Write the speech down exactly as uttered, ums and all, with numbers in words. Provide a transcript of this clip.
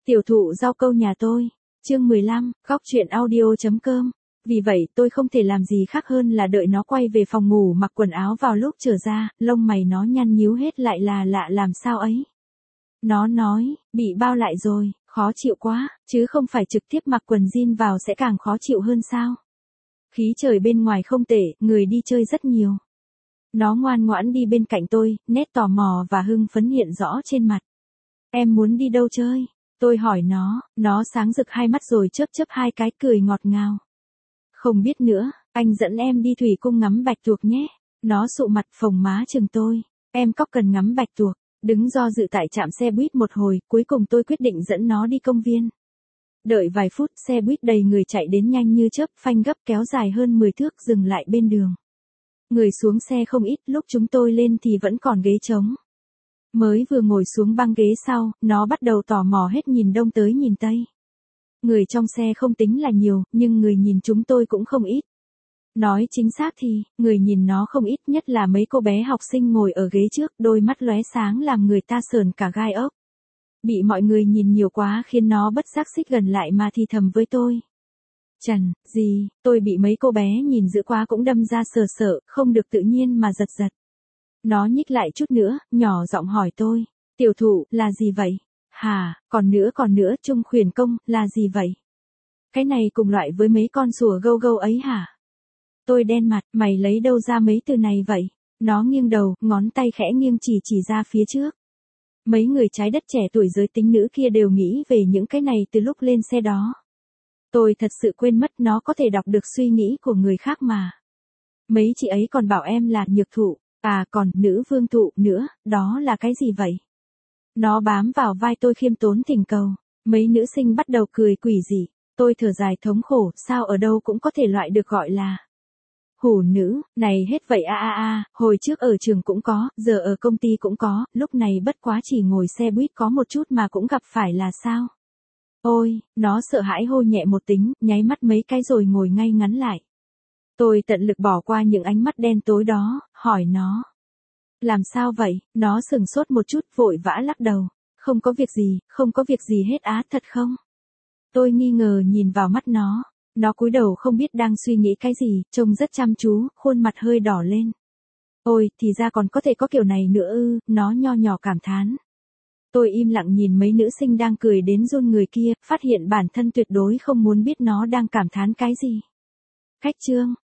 Tiểu thụ rau câu nhà tôi, chương mười lăm, góc truyện audio chấm com. Vì vậy tôi không thể làm gì khác hơn là đợi nó quay về phòng ngủ mặc quần áo vào lúc trở ra, lông mày nó nhăn nhíu hết lại là lạ làm sao ấy. Nó nói, bị bao lại rồi, khó chịu quá, chứ không phải trực tiếp mặc quần jean vào sẽ càng khó chịu hơn sao. Khí trời bên ngoài không tệ, người đi chơi rất nhiều. Nó ngoan ngoãn đi bên cạnh tôi, nét tò mò và hưng phấn hiện rõ trên mặt. Em muốn đi đâu chơi? Tôi hỏi nó, nó sáng rực hai mắt rồi chớp chớp hai cái cười ngọt ngào. Không biết nữa, anh dẫn em đi thủy cung ngắm bạch tuộc nhé. Nó sụ mặt phồng má chừng tôi. Em có cần ngắm bạch tuộc. Đứng do dự tại trạm xe buýt một hồi, cuối cùng tôi quyết định dẫn nó đi công viên. Đợi vài phút, xe buýt đầy người chạy đến nhanh như chớp, phanh gấp kéo dài hơn mười thước dừng lại bên đường. Người xuống xe không ít, lúc chúng tôi lên thì vẫn còn ghế trống. Mới vừa ngồi xuống băng ghế sau, nó bắt đầu tò mò hết nhìn đông tới nhìn tây. Người trong xe không tính là nhiều, nhưng người nhìn chúng tôi cũng không ít. Nói chính xác thì, người nhìn nó không ít, nhất là mấy cô bé học sinh ngồi ở ghế trước, đôi mắt lóe sáng làm người ta sờn cả gai ốc. Bị mọi người nhìn nhiều quá khiến nó bất giác xích gần lại mà thì thầm với tôi. Trần, gì, tôi bị mấy cô bé nhìn dữ quá cũng đâm ra sờ sợ, không được tự nhiên mà giật giật. Nó nhích lại chút nữa, nhỏ giọng hỏi tôi, tiểu thụ, là gì vậy? Hà, còn nữa còn nữa, trung khuyển công, là gì vậy? Cái này cùng loại với mấy con sủa gâu gâu ấy hả? Tôi đen mặt, mày lấy đâu ra mấy từ này vậy? Nó nghiêng đầu, ngón tay khẽ nghiêng chỉ chỉ ra phía trước. Mấy người trái đất trẻ tuổi giới tính nữ kia đều nghĩ về những cái này từ lúc lên xe đó. Tôi thật sự quên mất nó có thể đọc được suy nghĩ của người khác mà. Mấy chị ấy còn bảo em là nhược thụ, à còn nữ vương thụ nữa, đó là cái gì vậy? Nó bám vào vai tôi khiêm tốn thỉnh cầu. Mấy nữ sinh bắt đầu cười quỷ dị. Tôi thở dài thống khổ, sao ở đâu cũng có thể loại được gọi là hủ nữ, này hết vậy a a a, hồi trước ở trường cũng có, giờ ở công ty cũng có, lúc này bất quá chỉ ngồi xe buýt có một chút mà cũng gặp phải là sao? Ôi, nó sợ hãi hô nhẹ một tiếng, nháy mắt mấy cái rồi ngồi ngay ngắn lại. Tôi tận lực bỏ qua những ánh mắt đen tối đó, hỏi nó. Làm sao vậy? Nó sừng sốt một chút, vội vã lắc đầu. Không có việc gì, không có việc gì hết á, thật không? Tôi nghi ngờ nhìn vào mắt nó. Nó cúi đầu không biết đang suy nghĩ cái gì, trông rất chăm chú, khuôn mặt hơi đỏ lên. Ôi, thì ra còn có thể có kiểu này nữa ư, nó nho nhỏ cảm thán. Tôi im lặng nhìn mấy nữ sinh đang cười đến run người kia, phát hiện bản thân tuyệt đối không muốn biết nó đang cảm thán cái gì. Khách trương,